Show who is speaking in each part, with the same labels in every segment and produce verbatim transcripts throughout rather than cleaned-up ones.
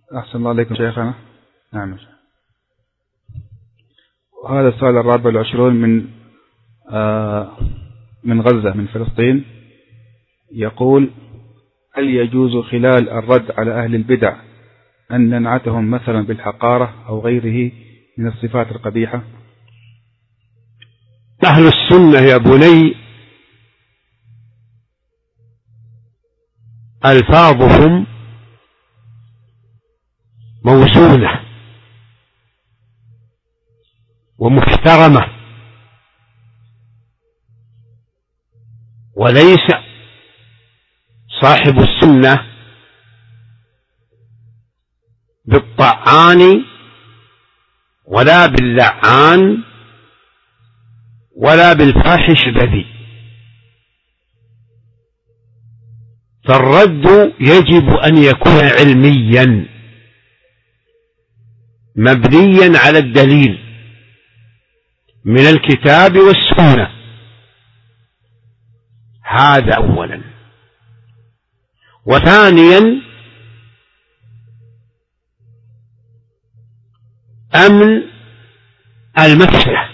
Speaker 1: أحسن الله عليكم شيخنا. نعم. وهذا السؤال الرابع والعشرون من آه من غزة من فلسطين، يقول: هل يجوز خلال الرد على أهل البدع أن ننعتهم مثلا بالحقارة أو غيره من الصفات القبيحة؟
Speaker 2: أهل السنة يا بني ألفاظهم موزونة ومحترمة، وليس صاحب السنة بالطعان ولا باللعان ولا بالفاحش البذيء. فالرد يجب أن يكون علميا مبنيا على الدليل من الكتاب والسنة، هذا أولا. وثانيا أمن المفسدة،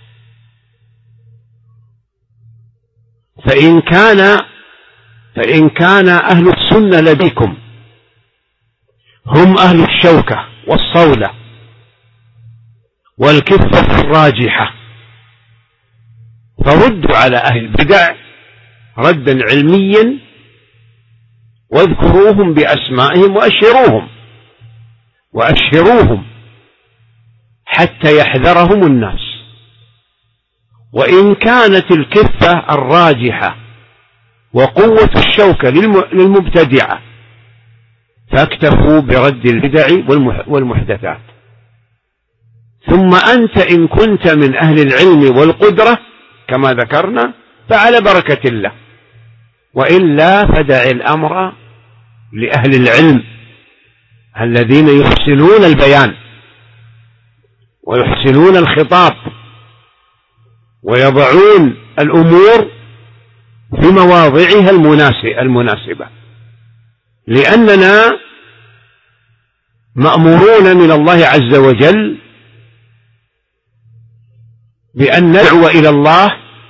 Speaker 2: فإن كان فإن كان أهل السنة لديكم هم أهل الشوكة والصولة والكفة الراجحة، فردوا على أهل البدع ردا علميا واذكروهم بأسمائهم وأشهروهم وأشهروهم حتى يحذرهم الناس. وإن كانت الكفة الراجحة وقوة الشوكة للمبتدعة فاكتفوا برد البدع والمحدثات. ثم أنت إن كنت من أهل العلم والقدرة كما ذكرنا فعلى بركة الله، وإلا فدع الأمر لأهل العلم الذين يحسنون البيان ويحسنون الخطاب ويضعون الأمور في مواضعها المناسبة، لأننا مأمورون من الله عز وجل بأن ندعو إلى الله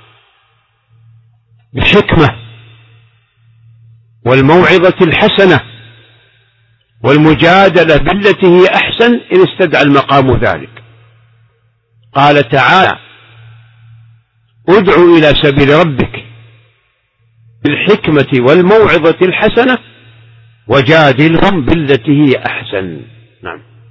Speaker 2: بحكمة والموعظة الحسنة والمجادلة بالتي هي أحسن إن استدعى المقام ذلك. قال تعالى: ادع إلى سبيل ربك بالحكمة والموعظة الحسنة وجادلهم بالتي هي أحسن. نعم.